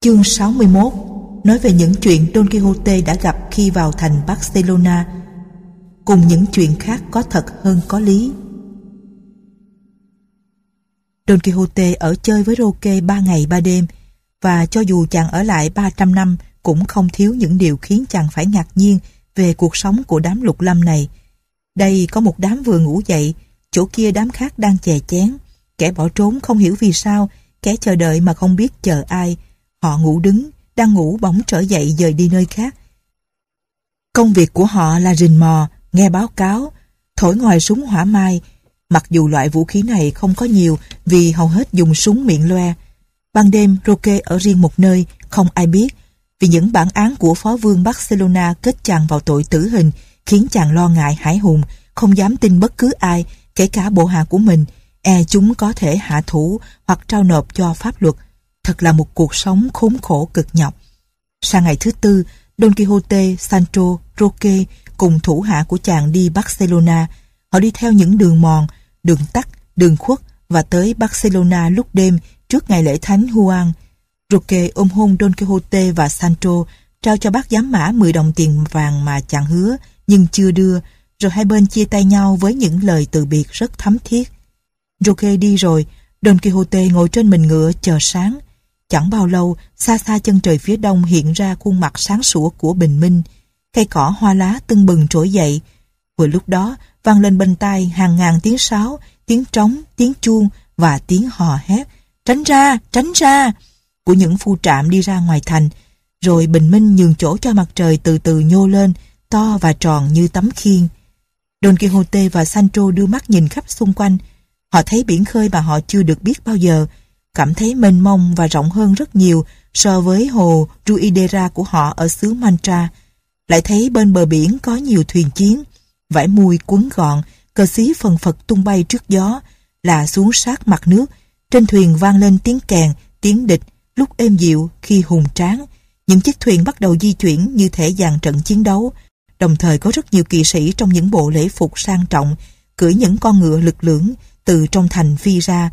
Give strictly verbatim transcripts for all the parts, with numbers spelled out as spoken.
Chương sáu mươi mốt nói về những chuyện Don Quixote đã gặp khi vào thành Barcelona, cùng những chuyện khác có thật hơn có lý. Don Quixote ở chơi với Roque ba ngày ba đêm, và cho dù chàng ở lại ba trăm năm cũng không thiếu những điều khiến chàng phải ngạc nhiên về cuộc sống của đám lục lâm này. Đây có một đám vừa ngủ dậy, chỗ kia đám khác đang chè chén, kẻ bỏ trốn không hiểu vì sao, kẻ chờ đợi mà không biết chờ ai. Họ ngủ đứng, đang ngủ bỗng trở dậy dời đi nơi khác. Công việc của họ là rình mò, nghe báo cáo, thổi ngòi súng hỏa mai, mặc dù loại vũ khí này không có nhiều vì hầu hết dùng súng miệng loe. Ban đêm Roque ở riêng một nơi, không ai biết, vì những bản án của phó vương Barcelona kết chàng vào tội tử hình khiến chàng lo ngại hãi hùng, không dám tin bất cứ ai, kể cả bộ hạ của mình, e chúng có thể hạ thủ hoặc trao nộp cho pháp luật. Thật là một cuộc sống khốn khổ cực nhọc. Sang ngày thứ tư, Don Quixote, Sancho, Roque cùng thủ hạ của chàng đi Barcelona. Họ đi theo những đường mòn, đường tắt, đường khuất và tới Barcelona lúc đêm trước ngày lễ thánh Juan. Roque ôm hôn Don Quixote và Sancho, trao cho bác giám mã mười đồng tiền vàng mà chàng hứa nhưng chưa đưa, rồi hai bên chia tay nhau với những lời từ biệt rất thấm thiết. Roque đi rồi, Don Quixote ngồi trên mình ngựa chờ sáng. Chẳng bao lâu, xa xa chân trời phía đông hiện ra khuôn mặt sáng sủa của bình minh. Cây cỏ hoa lá tưng bừng trỗi dậy. Vừa lúc đó, vang lên bên tai hàng ngàn tiếng sáo, tiếng trống, tiếng chuông và tiếng hò hét. Tránh ra, tránh ra! Của những phu trạm đi ra ngoài thành. Rồi bình minh nhường chỗ cho mặt trời từ từ nhô lên, to và tròn như tấm khiên. Don Quixote và Sancho đưa mắt nhìn khắp xung quanh. Họ thấy biển khơi mà họ chưa được biết bao giờ, cảm thấy mênh mông và rộng hơn rất nhiều so với hồ Ruidera của họ ở xứ Mantra. Lại thấy bên bờ biển có nhiều thuyền chiến, vải mùi quấn gọn, cờ xí phần phật tung bay trước gió, là xuống sát mặt nước. Trên thuyền vang lên tiếng kèn, tiếng địch, lúc êm dịu khi hùng tráng. Những chiếc thuyền bắt đầu di chuyển như thể dàn trận chiến đấu. Đồng thời có rất nhiều kỵ sĩ trong những bộ lễ phục sang trọng, cưỡi những con ngựa lực lưỡng từ trong thành phi ra.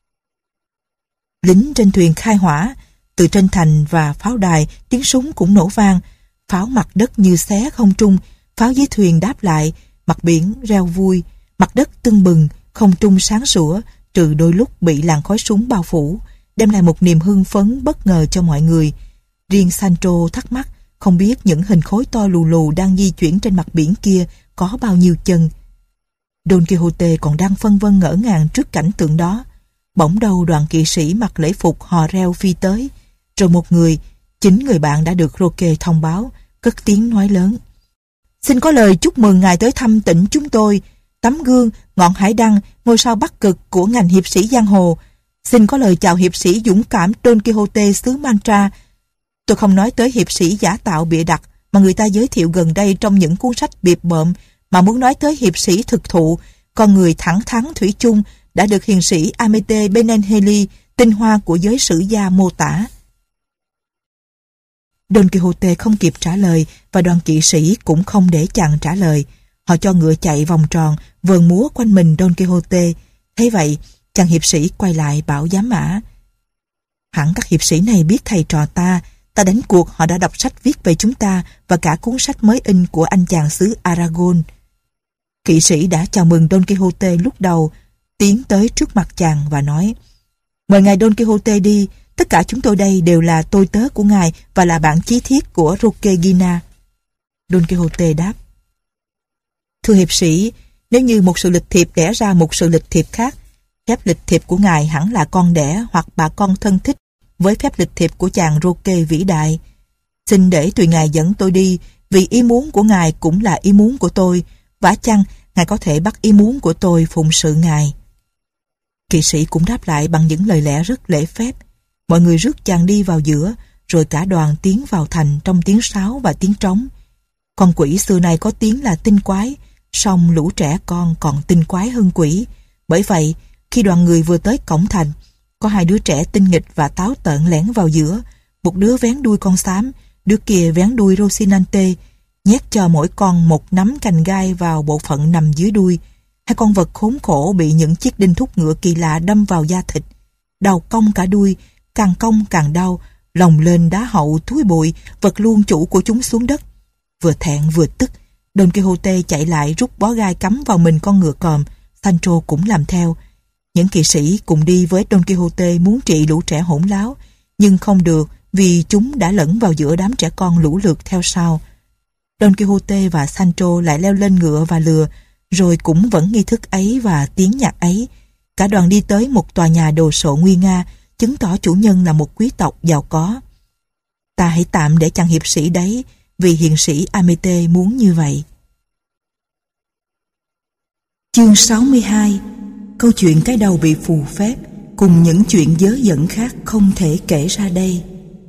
Lính trên thuyền khai hỏa, từ trên thành và pháo đài tiếng súng cũng nổ vang, pháo mặt đất như xé không trung, pháo dưới thuyền đáp lại, mặt biển reo vui, mặt đất tưng bừng, không trung sáng sủa, trừ đôi lúc bị làn khói súng bao phủ, đem lại một niềm hưng phấn bất ngờ cho mọi người. Riêng Sancho thắc mắc, không biết những hình khối to lù lù đang di chuyển trên mặt biển kia có bao nhiêu chân. Don Quixote còn đang phân vân ngỡ ngàng trước cảnh tượng đó. Bỗng đầu đoàn kỵ sĩ mặc lễ phục hò reo phi tới, rồi một người, chính người bạn đã được Roque thông báo, cất tiếng nói lớn. Xin có lời chúc mừng ngài tới thăm tỉnh chúng tôi, tấm gương, ngọn hải đăng, ngôi sao bắc cực của ngành hiệp sĩ giang hồ. Xin có lời chào hiệp sĩ dũng cảm Don Quixote xứ Mantra. Tôi không nói tới hiệp sĩ giả tạo bịa đặt mà người ta giới thiệu gần đây trong những cuốn sách bịp bợm, mà muốn nói tới hiệp sĩ thực thụ, con người thẳng thắn thủy chung, đã được hiền sĩ Amete Benengeli, tinh hoa của giới sử gia mô tả. Don Quixote không kịp trả lời và đoàn kỵ sĩ cũng không để chàng trả lời. Họ cho ngựa chạy vòng tròn, vờn múa quanh mình Don Quixote. Thế vậy, chàng hiệp sĩ quay lại bảo giám mã. Hẳn các hiệp sĩ này biết thầy trò ta, ta đánh cuộc họ đã đọc sách viết về chúng ta và cả cuốn sách mới in của anh chàng xứ Aragon. Kỵ sĩ đã chào mừng Don Quixote lúc đầu, tiến tới trước mặt chàng và nói: Mời ngài Don Quixote đi, tất cả chúng tôi đây đều là tôi tớ của ngài và là bạn chí thiết của Roque Guina. Don Quixote đáp: Thưa hiệp sĩ, nếu như một sự lịch thiệp đẻ ra một sự lịch thiệp khác, phép lịch thiệp của ngài hẳn là con đẻ hoặc bà con thân thích với phép lịch thiệp của chàng Roque vĩ đại. Xin để tùy ngài dẫn tôi đi, vì ý muốn của ngài cũng là ý muốn của tôi, vả chăng ngài có thể bắt ý muốn của tôi phụng sự ngài. Kỵ sĩ cũng đáp lại bằng những lời lẽ rất lễ phép. Mọi người rước chàng đi vào giữa, rồi cả đoàn tiến vào thành trong tiếng sáo và tiếng trống. Con quỷ xưa này có tiếng là tinh quái, song lũ trẻ con còn tinh quái hơn quỷ. Bởi vậy, khi đoàn người vừa tới cổng thành, có hai đứa trẻ tinh nghịch và táo tợn lẻn vào giữa. Một đứa vén đuôi con xám, đứa kia vén đuôi Rocinante, nhét cho mỗi con một nắm cành gai vào bộ phận nằm dưới đuôi. Hai con vật khốn khổ bị những chiếc đinh thúc ngựa kỳ lạ đâm vào da thịt, đau cong cả đuôi, càng cong càng đau, lồng lên đá hậu thúi bụi, vật luôn chủ của chúng xuống đất. Vừa thẹn vừa tức, Don Quixote chạy lại rút bó gai cắm vào mình con ngựa còm. Sancho cũng làm theo. Những kỵ sĩ cùng đi với Don Quixote muốn trị lũ trẻ hỗn láo, nhưng không được vì chúng đã lẫn vào giữa đám trẻ con lũ lượt theo sau. Don Quixote và Sancho lại leo lên ngựa và lừa, rồi cũng vẫn nghi thức ấy và tiếng nhạc ấy. Cả đoàn đi tới một tòa nhà đồ sộ nguy nga, chứng tỏ chủ nhân là một quý tộc giàu có. Ta hãy tạm để chàng hiệp sĩ đấy, vì hiền sĩ Amete muốn như vậy. Chương sáu mươi hai. Câu chuyện cái đầu bị phù phép cùng những chuyện dớ dẫn khác không thể kể ra đây.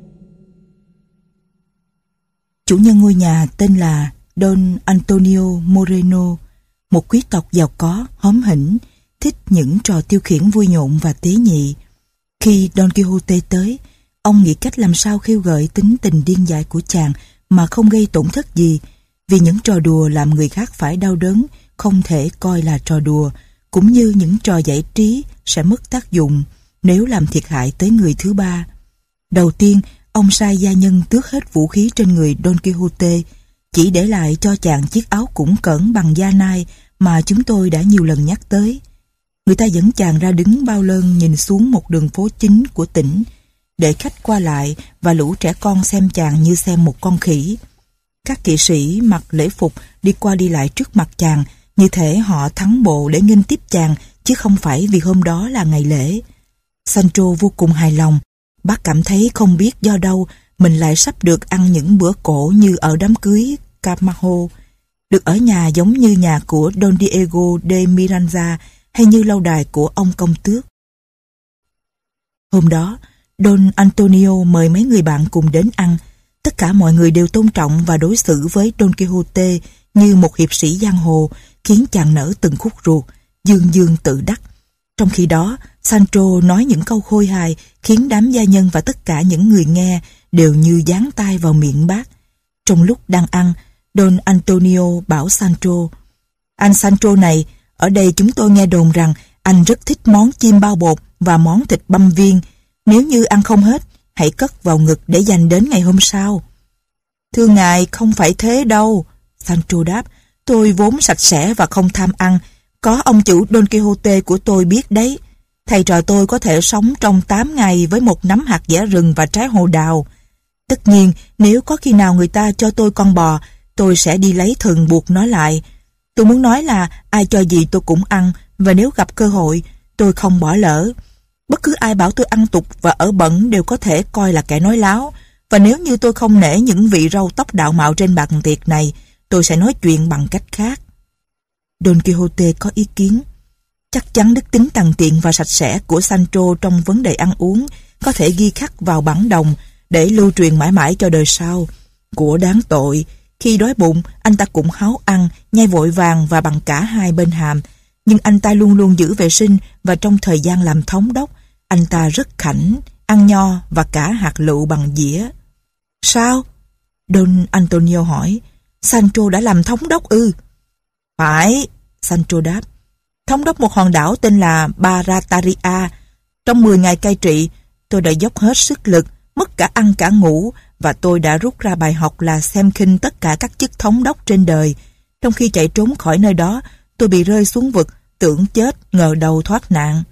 Chủ nhân ngôi nhà tên là Don Antonio Moreno, một quý tộc giàu có, hóm hỉnh, thích những trò tiêu khiển vui nhộn và tế nhị. Khi Don Quixote tới, ông nghĩ cách làm sao khiêu gợi tính tình điên dại của chàng mà không gây tổn thất gì, vì những trò đùa làm người khác phải đau đớn không thể coi là trò đùa, cũng như những trò giải trí sẽ mất tác dụng nếu làm thiệt hại tới người thứ ba. Đầu tiên, ông sai gia nhân tước hết vũ khí trên người Don Quixote, chỉ để lại cho chàng chiếc áo củng cỡn bằng da nai mà chúng tôi đã nhiều lần nhắc tới. Người ta dẫn chàng ra đứng bao lơn nhìn xuống một đường phố chính của tỉnh, để khách qua lại và lũ trẻ con xem chàng như xem một con khỉ. Các kỵ sĩ mặc lễ phục đi qua đi lại trước mặt chàng, như thể họ thắng bộ để nghênh tiếp chàng, chứ không phải vì hôm đó là ngày lễ. Sancho vô cùng hài lòng. Bác cảm thấy không biết do đâu mình lại sắp được ăn những bữa cỗ như ở đám cưới Camacho, được ở nhà giống như nhà của Don Diego de Miranda hay như lâu đài của ông công tước. Hôm đó, Don Antonio mời mấy người bạn cùng đến ăn. Tất cả mọi người đều tôn trọng và đối xử với Don Quixote như một hiệp sĩ giang hồ, khiến chàng nở từng khúc ruột, dương dương tự đắc. Trong khi đó, Sancho nói những câu khôi hài khiến đám gia nhân và tất cả những người nghe đều như dán tai vào miệng bác. Trong lúc đang ăn, Don Antonio bảo Sancho: "Anh Sancho này, ở đây chúng tôi nghe đồn rằng anh rất thích món chim bao bột và món thịt băm viên. Nếu như ăn không hết, hãy cất vào ngực để dành đến ngày hôm sau." "Thưa ngài, không phải thế đâu," Sancho đáp. "Tôi vốn sạch sẽ và không tham ăn. Có ông chủ Don Quixote của tôi biết đấy. Thầy trò tôi có thể sống trong tám ngày với một nắm hạt dẻ rừng và trái hồ đào. Tất nhiên, nếu có khi nào người ta cho tôi con bò, tôi sẽ đi lấy thừng buộc nó lại. Tôi muốn nói là ai cho gì tôi cũng ăn, và nếu gặp cơ hội, tôi không bỏ lỡ. Bất cứ ai bảo tôi ăn tục và ở bẩn đều có thể coi là kẻ nói láo, và nếu như tôi không nể những vị râu tóc đạo mạo trên bàn tiệc này, tôi sẽ nói chuyện bằng cách khác." Don Quixote có ý kiến. Chắc chắn đức tính tằn tiện và sạch sẽ của Sancho trong vấn đề ăn uống có thể ghi khắc vào bản đồng để lưu truyền mãi mãi cho đời sau. Của đáng tội, khi đói bụng, anh ta cũng háo ăn, nhai vội vàng và bằng cả hai bên hàm. Nhưng anh ta luôn luôn giữ vệ sinh, và trong thời gian làm thống đốc, anh ta rất khảnh, ăn nho và cả hạt lựu bằng dĩa. "Sao?" Don Antonio hỏi. "Sancho đã làm thống đốc ư?" "Phải," Sancho đáp. "Thống đốc một hòn đảo tên là Barataria. Trong mười ngày cai trị, tôi đã dốc hết sức lực, mất cả ăn cả ngủ, và tôi đã rút ra bài học là xem khinh tất cả các chức thống đốc trên đời. Trong khi chạy trốn khỏi nơi đó, tôi bị rơi xuống vực, tưởng chết, ngờ đầu thoát nạn."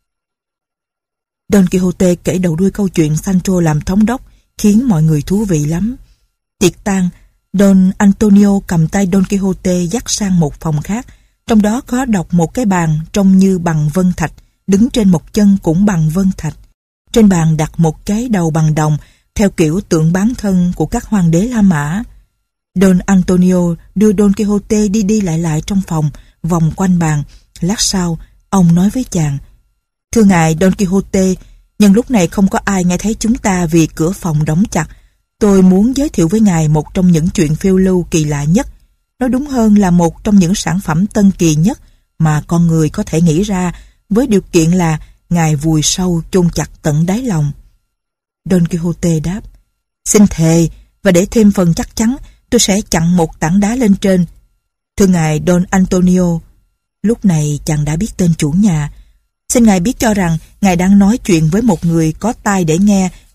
Don Quixote kể đầu đuôi câu chuyện Sancho làm thống đốc, khiến mọi người thú vị lắm. Tiệc tang, Don Antonio cầm tay Don Quixote dắt sang một phòng khác, trong đó có đọc một cái bàn trông như bằng vân thạch, đứng trên một chân cũng bằng vân thạch. Trên bàn đặt một cái đầu bằng đồng, theo kiểu tượng bán thân của các hoàng đế La Mã. Don Antonio đưa Don Quixote đi đi lại lại trong phòng, vòng quanh bàn. Lát sau, ông nói với chàng: "Thưa ngài Don Quixote, nhân lúc này không có ai nghe thấy chúng ta vì cửa phòng đóng chặt. Tôi muốn giới thiệu với ngài một trong những chuyện phiêu lưu kỳ lạ nhất. Nói đúng hơn là một trong những sản phẩm tân kỳ nhất mà con người có thể nghĩ ra, với điều kiện là ngài vùi sâu chôn chặt tận đáy lòng." Don Quixote đáp: "Xin thề, và để thêm phần chắc chắn, tôi sẽ chặn một tảng đá lên trên." "Thưa ngài Don Antonio," lúc này chàng đã biết tên chủ nhà, "xin ngài biết cho rằng ngài đang nói chuyện với một người có tai để nghe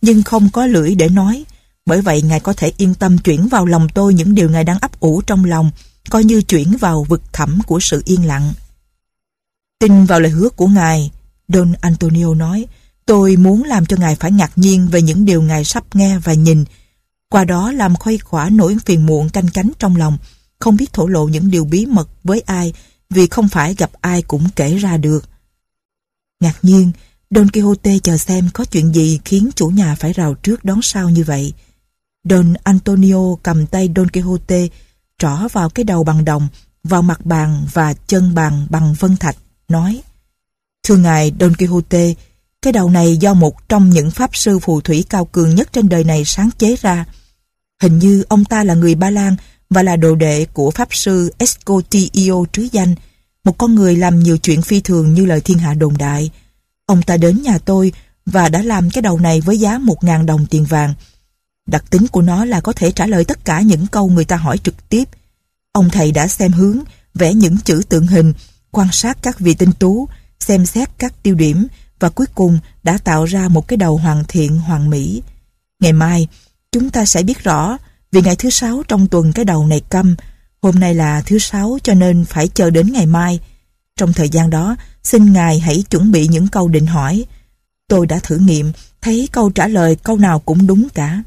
nhưng không có lưỡi để nói. Bởi vậy Ngài có thể yên tâm chuyển vào lòng tôi những điều Ngài đang ấp ủ trong lòng, coi như chuyển vào vực thẳm của sự yên lặng. Tin vào lời hứa của Ngài, Don Antonio nói, tôi muốn làm cho Ngài phải ngạc nhiên về những điều Ngài sắp nghe và nhìn, qua đó làm khuây khỏa nỗi phiền muộn canh cánh trong lòng, không biết thổ lộ những điều bí mật với ai, vì không phải gặp ai cũng kể ra được. Ngạc nhiên, Don Quixote chờ xem có chuyện gì khiến chủ nhà phải rào trước đón sau như vậy. Don Antonio cầm tay Don Quixote, trỏ vào cái đầu bằng đồng, vào mặt bàn và chân bàn bằng vân thạch, nói: Thưa ngài Don Quixote, cái đầu này do một trong những pháp sư phù thủy cao cường nhất trên đời này sáng chế ra. Hình như ông ta là người Ba Lan và là đồ đệ của pháp sư Escotillo trứ danh, một con người làm nhiều chuyện phi thường như lời thiên hạ đồn đại. Ông ta đến nhà tôi và đã làm cái đầu này với giá một ngàn đồng tiền vàng. Đặc tính của nó là có thể trả lời tất cả những câu người ta hỏi trực tiếp. Ông thầy đã xem hướng, vẽ những chữ tượng hình, quan sát các vị tinh tú, xem xét các tiêu điểm và cuối cùng đã tạo ra một cái đầu hoàn thiện hoàn mỹ. Ngày mai, chúng ta sẽ biết rõ, vì ngày thứ sáu trong tuần cái đầu này câm. Hôm nay là thứ sáu cho nên phải chờ đến ngày mai. Trong thời gian đó, xin ngài hãy chuẩn bị những câu định hỏi. Tôi đã thử nghiệm, thấy câu trả lời câu nào cũng đúng cả.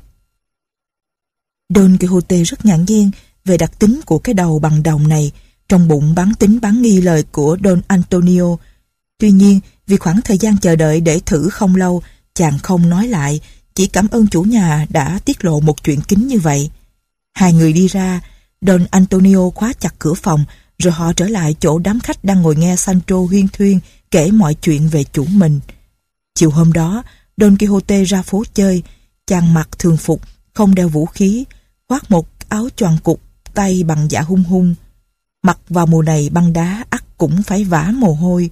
Don Quixote rất ngạc nhiên về đặc tính của cái đầu bằng đồng này, trong bụng bán tính bán nghi lời của Don Antonio. Tuy nhiên, vì khoảng thời gian chờ đợi để thử không lâu, chàng không nói lại, chỉ cảm ơn chủ nhà đã tiết lộ một chuyện kín như vậy. Hai người đi ra, Don Antonio khóa chặt cửa phòng, rồi họ trở lại chỗ đám khách đang ngồi nghe Sancho huyên thuyên kể mọi chuyện về chủ mình. Chiều hôm đó, Don Quixote ra phố chơi. Chàng mặc thường phục, không đeo vũ khí, khoác một áo choàng cục, tay bằng dạ hung hung. Mặc vào mùa này băng đá ắt cũng phải vã mồ hôi.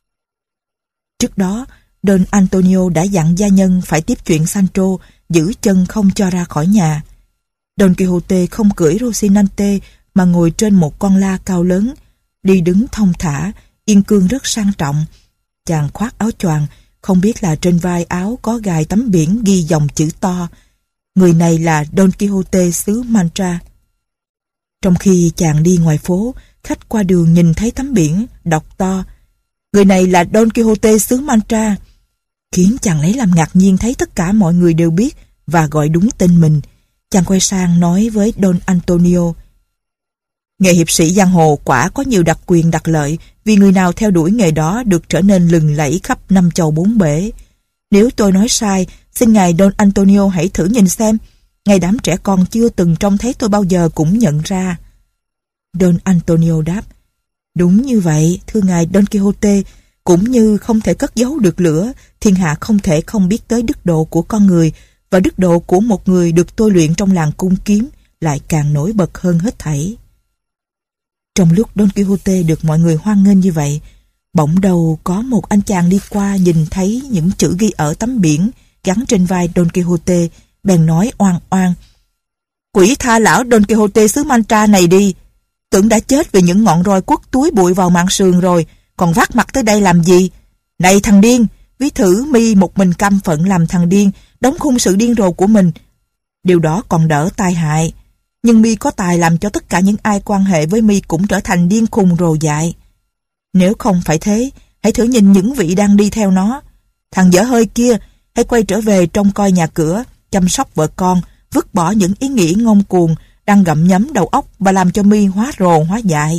Trước đó, Don Antonio đã dặn gia nhân phải tiếp chuyện Sancho, giữ chân không cho ra khỏi nhà. Don Quixote không cưỡi Rocinante mà ngồi trên một con la cao lớn, đi đứng thong thả, yên cương rất sang trọng. Chàng khoác áo choàng, không biết là trên vai áo có gài tấm biển ghi dòng chữ to: người này là Don Quixote xứ Mancha. Trong khi chàng đi ngoài phố, khách qua đường nhìn thấy tấm biển đọc to: người này là Don Quixote xứ Mancha, khiến chàng lấy làm ngạc nhiên thấy tất cả mọi người đều biết và gọi đúng tên mình. Chàng quay sang nói với Don Antonio: nghề hiệp sĩ giang hồ quả có nhiều đặc quyền đặc lợi, vì người nào theo đuổi nghề đó được trở nên lừng lẫy khắp năm châu bốn bể. Nếu tôi nói sai, xin ngài Don Antonio hãy thử nhìn xem. Ngay đám trẻ con chưa từng trông thấy tôi bao giờ cũng nhận ra. Don Antonio đáp: đúng như vậy, thưa ngài Don Quixote. Cũng như không thể cất giấu được lửa, thiên hạ không thể không biết tới đức độ của con người, và đức độ của một người được tôi luyện trong làng cung kiếm lại càng nổi bật hơn hết thảy. Trong lúc Don Quixote được mọi người hoan nghênh như vậy, bỗng đầu có một anh chàng đi qua nhìn thấy những chữ ghi ở tấm biển gắn trên vai Don Quixote, bèn nói oan oan: quỷ tha lão Don Quixote xứ Mancha này đi, tưởng đã chết vì những ngọn roi quất túi bụi vào mạng sườn rồi, còn vác mặt tới đây làm gì? Này thằng điên, ví thử mi một mình căm phận làm thằng điên, đóng khung sự điên rồ của mình. Điều đó còn đỡ tai hại, nhưng mi có tài làm cho tất cả những ai quan hệ với mi cũng trở thành điên khùng rồ dại. Nếu không phải thế, hãy thử nhìn những vị đang đi theo nó. Thằng dở hơi kia, hãy quay trở về trông coi nhà cửa, chăm sóc vợ con, vứt bỏ những ý nghĩ ngông cuồng đang gặm nhấm đầu óc và làm cho mi hóa rồ hóa dại.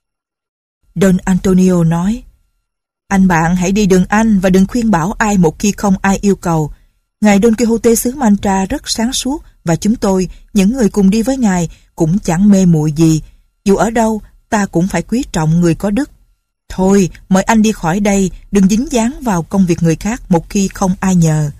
Don Antonio nói: anh bạn hãy đi đường anh và đừng khuyên bảo ai một khi không ai yêu cầu. Ngài Don Quixote xứ Mancha rất sáng suốt, và chúng tôi, những người cùng đi với ngài, cũng chẳng mê muội gì. Dù ở đâu, ta cũng phải quý trọng người có đức. Thôi, mời anh đi khỏi đây, đừng dính dáng vào công việc người khác một khi không ai nhờ.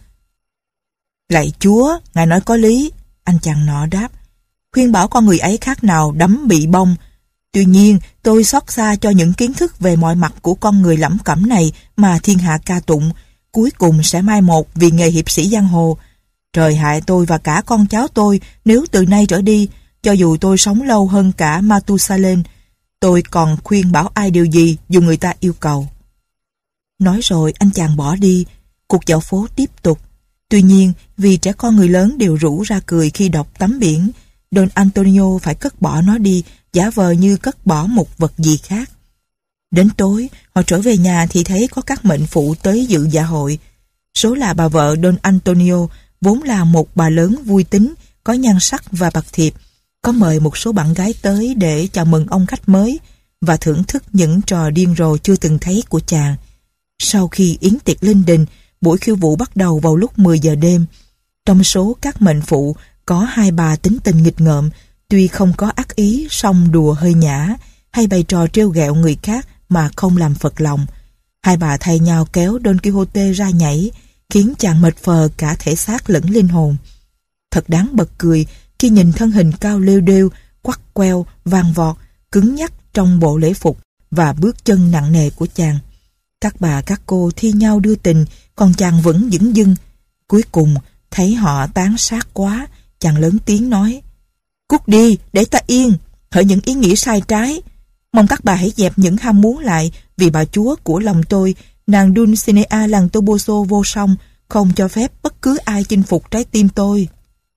Lạy Chúa, ngài nói có lý, anh chàng nọ đáp. Khuyên bảo con người ấy khác nào đấm bị bông. Tuy nhiên, tôi xót xa cho những kiến thức về mọi mặt của con người lẩm cẩm này mà thiên hạ ca tụng, cuối cùng sẽ mai một vì nghề hiệp sĩ giang hồ. Trời hại tôi và cả con cháu tôi nếu từ nay trở đi, cho dù tôi sống lâu hơn cả Matusalem, tôi còn khuyên bảo ai điều gì dù người ta yêu cầu. Nói rồi anh chàng bỏ đi. Cuộc dạo phố tiếp tục. Tuy nhiên, vì trẻ con người lớn đều rủ ra cười khi đọc tấm biển, Don Antonio phải cất bỏ nó đi, giả vờ như cất bỏ một vật gì khác. Đến tối, họ trở về nhà thì thấy có các mệnh phụ tới dự dạ hội. Số là bà vợ Don Antonio, vốn là một bà lớn vui tính, có nhan sắc và bạc thiệp, có mời một số bạn gái tới để chào mừng ông khách mới và thưởng thức những trò điên rồ chưa từng thấy của chàng. Sau khi yến tiệc linh đình, buổi khiêu vũ bắt đầu vào lúc mười giờ đêm. Trong số các mệnh phụ, có hai bà tính tình nghịch ngợm, tuy không có ác ý, song đùa hơi nhã, hay bày trò trêu ghẹo người khác mà không làm phật lòng. Hai bà thay nhau kéo Don Quixote ra nhảy, khiến chàng mệt phờ cả thể xác lẫn linh hồn. Thật đáng bật cười khi nhìn thân hình cao lêu đêu, quắt queo, vàng vọt, cứng nhắc trong bộ lễ phục và bước chân nặng nề của chàng. Các bà các cô thi nhau đưa tình, còn chàng vẫn dửng dưng. Cuối cùng, thấy họ tán sát quá, chàng lớn tiếng nói: "Cút đi, để ta yên, hỡi những ý nghĩ sai trái. Mong các bà hãy dẹp những ham muốn lại, vì bà chúa của lòng tôi, nàng Dulcinea làng Toboso vô song, không cho phép bất cứ ai chinh phục trái tim tôi."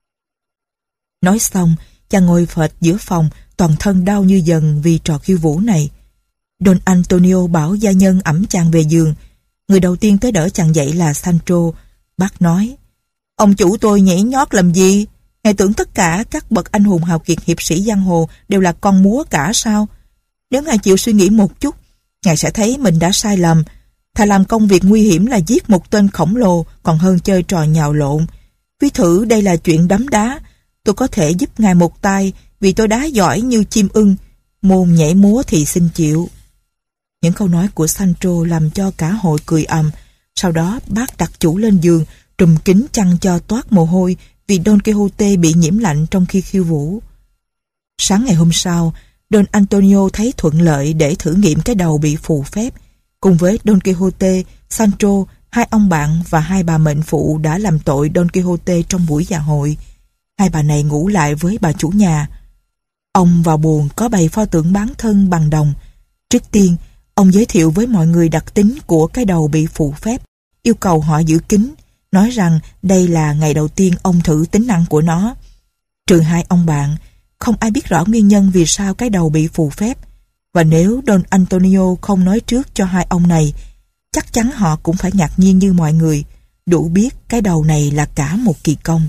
Nói xong, chàng ngồi phệt giữa phòng, toàn thân đau như dần vì trò khiêu vũ này. Don Antonio bảo gia nhân ẵm chàng về giường. Người đầu tiên tới đỡ chàng dậy là Sancho. Bác nói: "Ông chủ tôi nhảy nhót làm gì? Ngài tưởng tất cả các bậc anh hùng hào kiệt hiệp sĩ giang hồ đều là con múa cả sao? Nếu ngài chịu suy nghĩ một chút, ngài sẽ thấy mình đã sai lầm. Thà làm công việc nguy hiểm là giết một tên khổng lồ còn hơn chơi trò nhào lộn. Ví thử đây là chuyện đấm đá. Tôi có thể giúp ngài một tay vì tôi đá giỏi như chim ưng. Môn nhảy múa thì xin chịu." Những câu nói của Sancho làm cho cả hội cười ầm. Sau đó bác đặt chủ lên giường, trùm kín chăn cho toát mồ hôi vì Don Quixote bị nhiễm lạnh trong khi khiêu vũ. Sáng ngày hôm sau, Don Antonio thấy thuận lợi để thử nghiệm cái đầu bị phù phép. Cùng với Don Quixote, Sancho, hai ông bạn và hai bà mệnh phụ đã làm tội Don Quixote trong buổi dạ hội. Hai bà này ngủ lại với bà chủ nhà. Ông vào buồng có bày pho tượng bán thân bằng đồng. Trước tiên, ông giới thiệu với mọi người đặc tính của cái đầu bị phù phép, yêu cầu họ giữ kín, nói rằng đây là ngày đầu tiên ông thử tính năng của nó. Trừ hai ông bạn, không ai biết rõ nguyên nhân vì sao cái đầu bị phù phép, và nếu Don Antonio không nói trước cho hai ông này, chắc chắn họ cũng phải ngạc nhiên như mọi người, đủ biết cái đầu này là cả một kỳ công.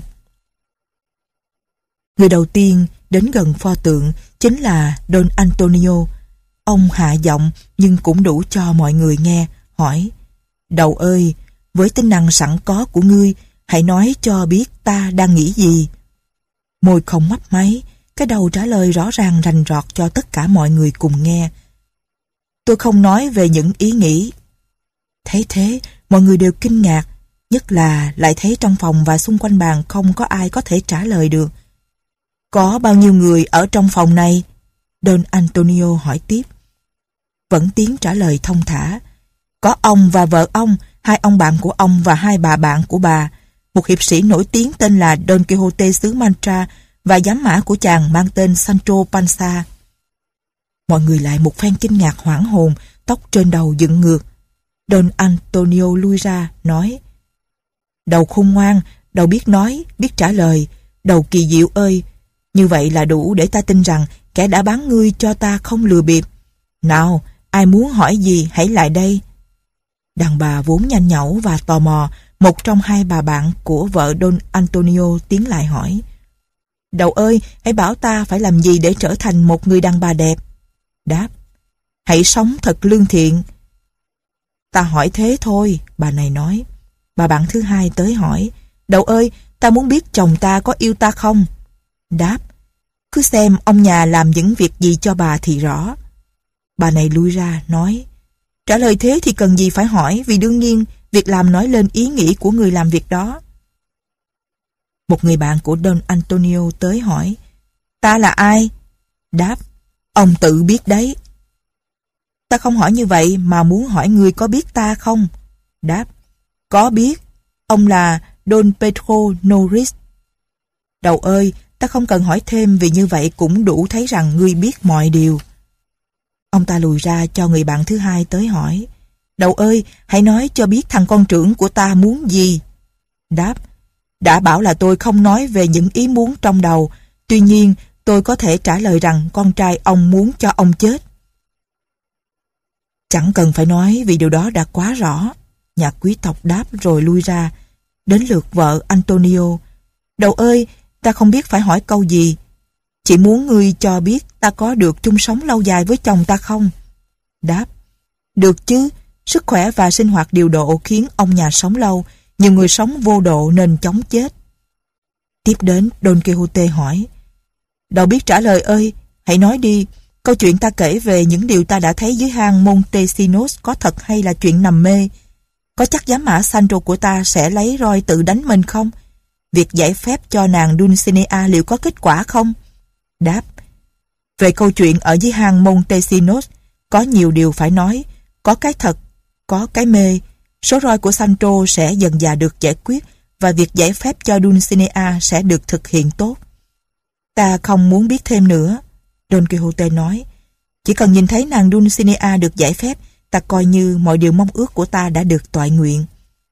Người đầu tiên đến gần pho tượng chính là Don Antonio. Ông hạ giọng nhưng cũng đủ cho mọi người nghe, hỏi: "Đầu ơi, với tính năng sẵn có của ngươi, hãy nói cho biết ta đang nghĩ gì." Môi không mấp máy, cái đầu trả lời rõ ràng rành rọt cho tất cả mọi người cùng nghe: "Tôi không nói về những ý nghĩ." Thấy thế, mọi người đều kinh ngạc, nhất là lại thấy trong phòng và xung quanh bàn không có ai có thể trả lời được. "Có bao nhiêu người ở trong phòng này?" Don Antonio hỏi tiếp. Vẫn tiếng trả lời thông thả: "Có ông và vợ ông, hai ông bạn của ông và hai bà bạn của bà, một hiệp sĩ nổi tiếng tên là Don Quixote xứ Mancha và giám mã của chàng mang tên Sancho Panza." Mọi người lại một phen kinh ngạc hoảng hồn, tóc trên đầu dựng ngược. Don Antonio lui ra, nói: "Đầu khôn ngoan, đầu biết nói, biết trả lời, đầu kỳ diệu ơi, như vậy là đủ để ta tin rằng kẻ đã bán ngươi cho ta không lừa bịp. Nào, ai muốn hỏi gì hãy lại đây." Đàn bà vốn nhanh nhảu và tò mò, một trong hai bà bạn của vợ Don Antonio tiến lại hỏi: "Đầu ơi, hãy bảo ta phải làm gì để trở thành một người đàn bà đẹp?" Đáp: "Hãy sống thật lương thiện." "Ta hỏi thế thôi," bà này nói. Bà bạn thứ hai tới hỏi: "Đầu ơi, ta muốn biết chồng ta có yêu ta không?" Đáp: "Cứ xem ông nhà làm những việc gì cho bà thì rõ." Bà này lui ra, nói: "Trả lời thế thì cần gì phải hỏi, vì đương nhiên việc làm nói lên ý nghĩ của người làm việc đó." Một người bạn của Don Antonio tới hỏi: "Ta là ai?" Đáp: "Ông tự biết đấy." "Ta không hỏi như vậy mà muốn hỏi người có biết ta không?" Đáp: "Có biết, ông là Don Pedro Norris." "Đầu ơi, ta không cần hỏi thêm vì như vậy cũng đủ thấy rằng ngươi biết mọi điều." Ông ta lùi ra cho người bạn thứ hai tới hỏi: "Đầu ơi, hãy nói cho biết thằng con trưởng của ta muốn gì?" Đáp: đã bảo là tôi không nói về những ý muốn trong đầu. Tuy nhiên, tôi có thể trả lời rằng con trai ông muốn cho ông chết. Chẳng cần phải nói vì điều đó đã quá rõ. Nhà quý tộc đáp rồi lui ra. Đến lượt vợ Antonio. Đầu ơi, ta không biết phải hỏi câu gì. Chỉ muốn ngươi cho biết ta có được chung sống lâu dài với chồng ta không? Đáp. Được chứ, sức khỏe và sinh hoạt điều độ khiến ông nhà sống lâu. Nhiều người sống vô độ nên chóng chết. Tiếp đến Don Quixote hỏi. Đâu biết trả lời ơi, hãy nói đi. Câu chuyện ta kể về những điều ta đã thấy dưới hang Montesinos có thật hay là chuyện nằm mê? Có chắc giám mã Sancho của ta sẽ lấy roi tự đánh mình không? Việc giải phép cho nàng Dulcinea liệu có kết quả không? Đáp. Về câu chuyện ở dưới hang Montesinos, có nhiều điều phải nói. Có cái thật, có cái mê. Số roi của Sancho sẽ dần dà được giải quyết và việc giải phép cho Dulcinea sẽ được thực hiện tốt. Ta không muốn biết thêm nữa, Don Quixote nói. Chỉ cần nhìn thấy nàng Dulcinea được giải phép, ta coi như mọi điều mong ước của ta đã được toại nguyện.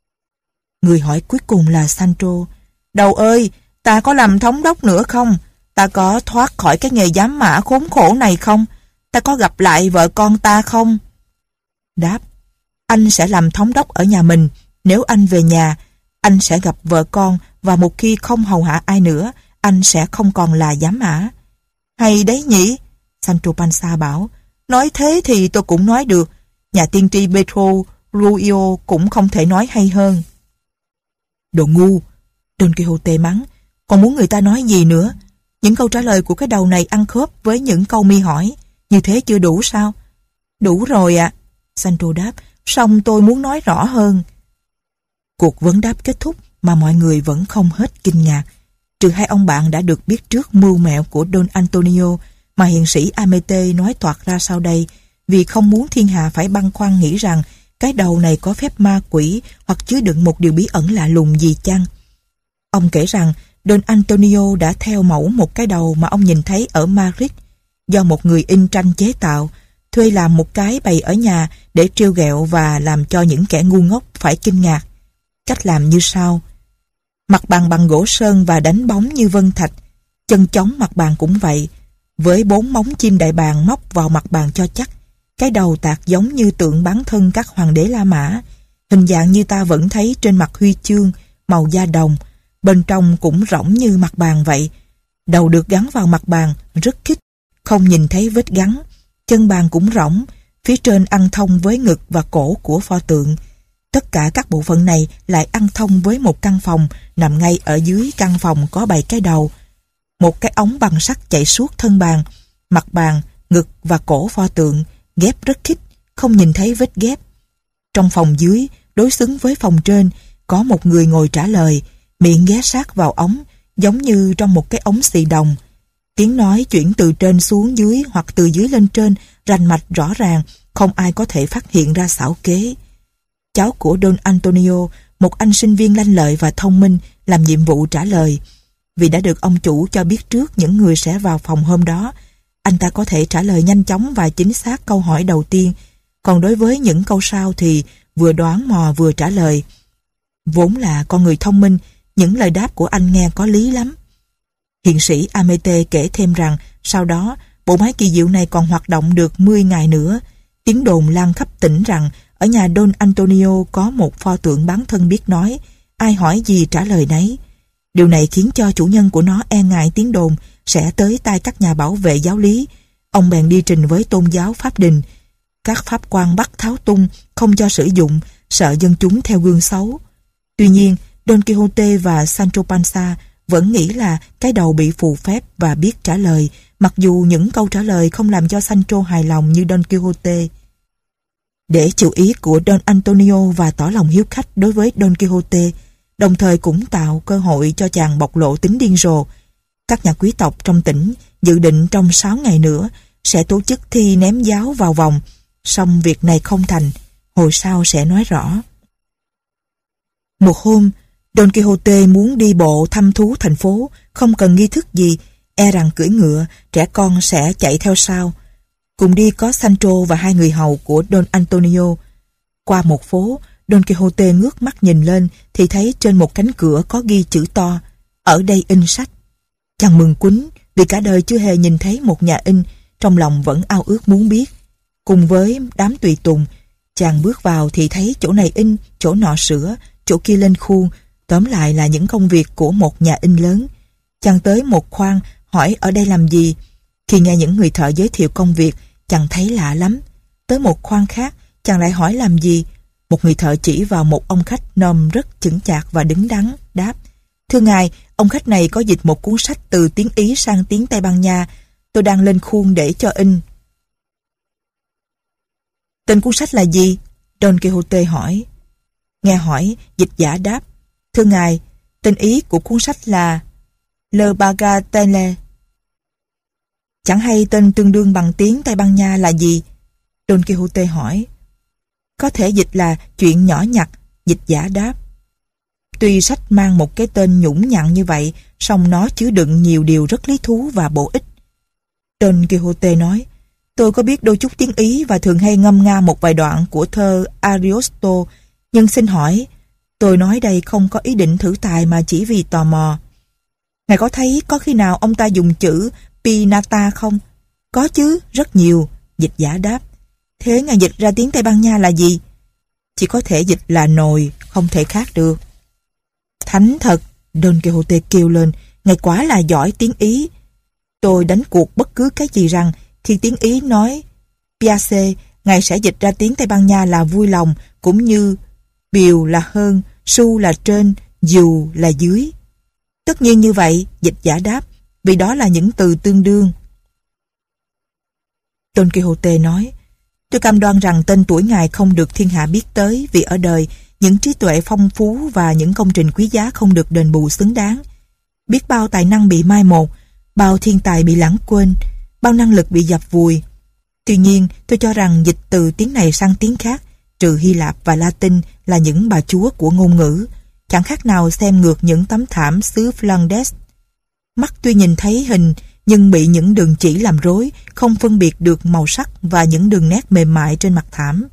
Người hỏi cuối cùng là Sancho. Đầu ơi, ta có làm thống đốc nữa không? Ta có thoát khỏi cái nghề giám mã khốn khổ này không? Ta có gặp lại vợ con ta không? Đáp. Anh sẽ làm thống đốc ở nhà mình. Nếu anh về nhà, anh sẽ gặp vợ con, và một khi không hầu hạ ai nữa, anh sẽ không còn là giám mã. Hay đấy nhỉ? Sancho Panza bảo. Nói thế thì tôi cũng nói được. Nhà tiên tri Pedro Ruio cũng không thể nói hay hơn. Đồ ngu! Don Quixote mắng. Còn muốn người ta nói gì nữa? Những câu trả lời của cái đầu này ăn khớp với những câu mi hỏi. Như thế chưa đủ sao? Đủ rồi ạ. À. Sancho đáp. Song tôi muốn nói rõ hơn. Cuộc vấn đáp kết thúc mà mọi người vẫn không hết kinh ngạc. Trừ hai ông bạn đã được biết trước mưu mẹo của Don Antonio mà hiền sĩ Amete nói toạc ra sau đây, vì không muốn thiên hạ phải băn khoăn nghĩ rằng cái đầu này có phép ma quỷ hoặc chứa đựng một điều bí ẩn lạ lùng gì chăng. Ông kể rằng Don Antonio đã theo mẫu một cái đầu mà ông nhìn thấy ở Madrid do một người in tranh chế tạo, thuê làm một cái bày ở nhà để trêu ghẹo và làm cho những kẻ ngu ngốc phải kinh ngạc. Cách làm như sau. Mặt bàn bằng gỗ sơn và đánh bóng như vân thạch. Chân chống mặt bàn cũng vậy. Với bốn móng chim đại bàng móc vào mặt bàn cho chắc. Cái đầu tạc giống như tượng bán thân các hoàng đế La Mã. Hình dạng như ta vẫn thấy trên mặt huy chương, màu da đồng. Bên trong cũng rỗng như mặt bàn vậy. Đầu được gắn vào mặt bàn, rất khít. Không nhìn thấy vết gắn. Chân bàn cũng rỗng. Phía trên ăn thông với ngực và cổ của pho tượng. Tất cả các bộ phận này lại ăn thông với một căn phòng nằm ngay ở dưới căn phòng có bảy cái đầu. Một cái ống bằng sắt chạy suốt thân bàn, mặt bàn, ngực và cổ pho tượng, ghép rất khít, không nhìn thấy vết ghép. Trong phòng dưới, đối xứng với phòng trên, có một người ngồi trả lời, miệng ghé sát vào ống, giống như trong một cái ống xì đồng. Tiếng nói chuyển từ trên xuống dưới hoặc từ dưới lên trên, rành mạch rõ ràng, không ai có thể phát hiện ra xảo kế. Cháu của Don Antonio, một anh sinh viên lanh lợi và thông minh, làm nhiệm vụ trả lời. Vì đã được ông chủ cho biết trước những người sẽ vào phòng hôm đó, anh ta có thể trả lời nhanh chóng và chính xác câu hỏi đầu tiên, còn đối với những câu sau thì vừa đoán mò vừa trả lời. Vốn là con người thông minh, những lời đáp của anh nghe có lý lắm. Hiền sĩ Amete kể thêm rằng sau đó bộ máy kỳ diệu này còn hoạt động được mười ngày nữa. Tiếng đồn lan khắp tỉnh rằng ở nhà Don Antonio có một pho tượng bán thân biết nói, ai hỏi gì trả lời nấy. Điều này khiến cho chủ nhân của nó e ngại tiếng đồn sẽ tới tai các nhà bảo vệ giáo lý. Ông bèn đi trình với tôn giáo Pháp Đình. Các pháp quan bắt tháo tung, không cho sử dụng, sợ dân chúng theo gương xấu. Tuy nhiên, Don Quixote và Sancho Panza vẫn nghĩ là cái đầu bị phù phép và biết trả lời, mặc dù những câu trả lời không làm cho Sancho hài lòng như Don Quixote. Để chịu ý của Don Antonio và tỏ lòng hiếu khách đối với Don Quixote, đồng thời cũng tạo cơ hội cho chàng bộc lộ tính điên rồ. Các nhà quý tộc trong tỉnh dự định trong sáu ngày nữa sẽ tổ chức thi ném giáo vào vòng, song việc này không thành, hồi sau sẽ nói rõ. Một hôm, Don Quixote muốn đi bộ thăm thú thành phố, không cần nghi thức gì, e rằng cưỡi ngựa, trẻ con sẽ chạy theo sau. Cùng đi có Sancho và hai người hầu của Don Antonio. Qua một phố, Don Quixote ngước mắt nhìn lên thì thấy trên một cánh cửa có ghi chữ to: ở đây in sách. Chàng mừng quýnh vì cả đời chưa hề nhìn thấy một nhà in, trong lòng vẫn ao ước muốn biết. Cùng với đám tùy tùng, chàng bước vào thì thấy chỗ này in, chỗ nọ sửa, chỗ kia lên khuôn, tóm lại là những công việc của một nhà in lớn. Chàng tới một khoang hỏi ở đây làm gì. Khi nghe những người thợ giới thiệu công việc, chàng thấy lạ lắm. Tới một khoang khác, chàng lại hỏi làm gì. Một người thợ chỉ vào một ông khách nôm rất chững chạc và đứng đắn, đáp: thưa ngài, ông khách này có dịch một cuốn sách từ tiếng Ý sang tiếng Tây Ban Nha. Tôi đang lên khuôn để cho in. Tên cuốn sách là gì? Don Quixote hỏi. Nghe hỏi, dịch giả đáp: thưa ngài, tên Ý của cuốn sách là Le Bagatelle. Chẳng hay tên tương đương bằng tiếng Tây Ban Nha là gì? Don Quixote hỏi. Có thể dịch là chuyện nhỏ nhặt, dịch giả đáp. Tuy sách mang một cái tên nhũng nhặn như vậy, song nó chứa đựng nhiều điều rất lý thú và bổ ích. Don Quixote nói: tôi có biết đôi chút tiếng Ý và thường hay ngâm nga một vài đoạn của thơ Ariosto, nhưng xin hỏi, tôi nói đây không có ý định thử tài mà chỉ vì tò mò. Ngài có thấy có khi nào ông ta dùng chữ pinata không? Có chứ, rất nhiều, dịch giả đáp. Thế ngài dịch ra tiếng Tây Ban Nha là gì? Chỉ có thể dịch là nồi, không thể khác được. Thánh thật, Don Quixote kêu lên, ngài quả là giỏi tiếng Ý. Tôi đánh cuộc bất cứ cái gì rằng khi tiếng Ý nói piace, ngài sẽ dịch ra tiếng Tây Ban Nha là vui lòng, cũng như biều là hơn, su là trên, dù là dưới. Tất nhiên như vậy, dịch giả đáp, vì đó là những từ tương đương. Don Quixote nói: tôi cam đoan rằng tên tuổi ngài không được thiên hạ biết tới, vì ở đời những trí tuệ phong phú và những công trình quý giá không được đền bù xứng đáng. Biết bao tài năng bị mai một, bao thiên tài bị lãng quên, bao năng lực bị dập vùi. Tuy nhiên, tôi cho rằng dịch từ tiếng này sang tiếng khác, trừ Hy Lạp và Latin, là những bà chúa của ngôn ngữ, chẳng khác nào xem ngược những tấm thảm xứ Flanders. Mắt tuy nhìn thấy hình, nhưng bị những đường chỉ làm rối, không phân biệt được màu sắc và những đường nét mềm mại trên mặt thảm.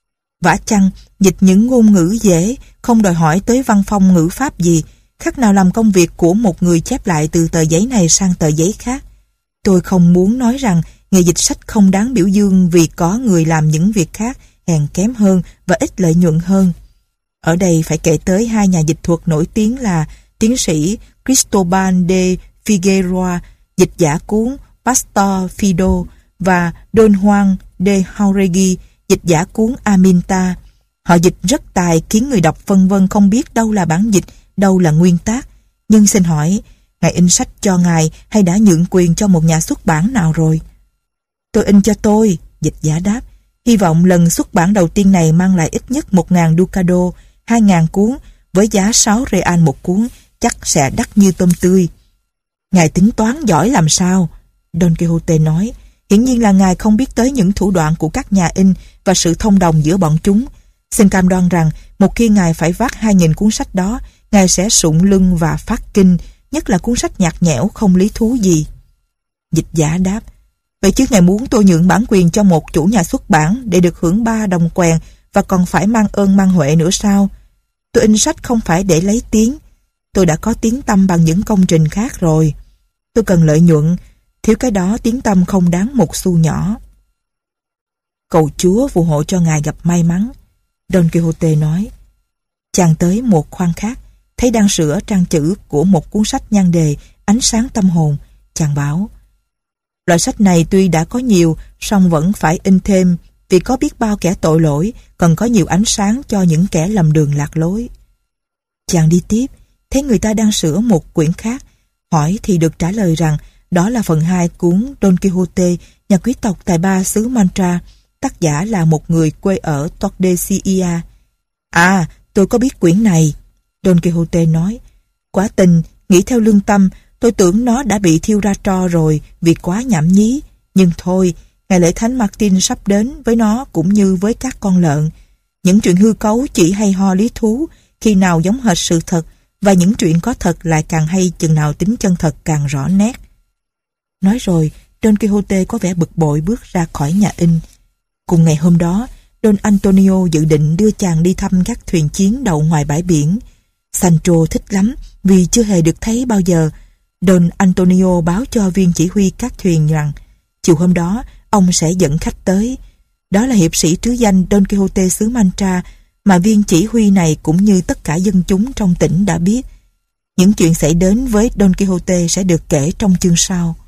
Vả chăng, dịch những ngôn ngữ dễ, không đòi hỏi tới văn phong ngữ pháp gì, khác nào làm công việc của một người chép lại từ tờ giấy này sang tờ giấy khác. Tôi không muốn nói rằng nghề dịch sách không đáng biểu dương vì có người làm những việc khác hèn kém hơn và ít lợi nhuận hơn. Ở đây phải kể tới hai nhà dịch thuật nổi tiếng là tiến sĩ Cristobal de Figueroa, dịch giả cuốn Pastor Fido, và Don Juan de Jauregui, dịch giả cuốn Aminta. Họ dịch rất tài, khiến người đọc phân vân không biết đâu là bản dịch, đâu là nguyên tác. Nhưng xin hỏi, ngài in sách cho ngài hay đã nhượng quyền cho một nhà xuất bản nào rồi? Tôi in cho tôi, dịch giả đáp. Hy vọng lần xuất bản đầu tiên này mang lại ít nhất một ngàn ducado, hai ngàn cuốn, với giá sáu real một cuốn, chắc sẽ đắt như tôm tươi. Ngài tính toán giỏi làm sao? Don Quixote nói. Hiển nhiên là ngài không biết tới những thủ đoạn của các nhà in và sự thông đồng giữa bọn chúng. Xin cam đoan rằng một khi ngài phải vác hai nghìn cuốn sách đó, ngài sẽ sụng lưng và phát kinh, nhất là cuốn sách nhạt nhẽo không lý thú gì. Dịch giả đáp. Vậy chứ ngài muốn tôi nhượng bản quyền cho một chủ nhà xuất bản để được hưởng ba đồng quèn và còn phải mang ơn mang huệ nữa sao? Tôi in sách không phải để lấy tiếng. Tôi đã có tiếng tăm bằng những công trình khác rồi. Tôi cần lợi nhuận, thiếu cái đó tiếng tăm không đáng một xu nhỏ. Cầu Chúa phù hộ cho ngài gặp may mắn, Don Quixote nói. Chàng tới một khoang khác, thấy đang sửa trang chữ của một cuốn sách nhan đề Ánh sáng tâm hồn. Chàng bảo, loại sách này tuy đã có nhiều, song vẫn phải in thêm, vì có biết bao kẻ tội lỗi, cần có nhiều ánh sáng cho những kẻ lầm đường lạc lối. Chàng đi tiếp, thấy người ta đang sửa một quyển khác, hỏi thì được trả lời rằng đó là phần hai cuốn Don Quixote, nhà quý tộc tài ba xứ Mantra, tác giả là một người quê ở Tordesillas. À, tôi có biết quyển này, Don Quixote nói. Quả tình, nghĩ theo lương tâm, tôi tưởng nó đã bị thiêu ra tro rồi vì quá nhảm nhí. Nhưng thôi, ngày lễ Thánh Martin sắp đến, với nó cũng như với các con lợn. Những chuyện hư cấu chỉ hay ho lý thú, khi nào giống hệt sự thật, và những chuyện có thật lại càng hay chừng nào tính chân thật càng rõ nét. Nói rồi, Don Quixote có vẻ bực bội bước ra khỏi nhà in. Cùng ngày hôm đó, Don Antonio dự định đưa chàng đi thăm các thuyền chiến đậu ngoài bãi biển. Sancho thích lắm vì chưa hề được thấy bao giờ. Don Antonio báo cho viên chỉ huy các thuyền rằng chiều hôm đó ông sẽ dẫn khách tới. Đó là hiệp sĩ trứ danh Don Quixote xứ Mancha mà viên chỉ huy này cũng như tất cả dân chúng trong tỉnh đã biết. Những chuyện xảy đến với Don Quixote sẽ được kể trong chương sau.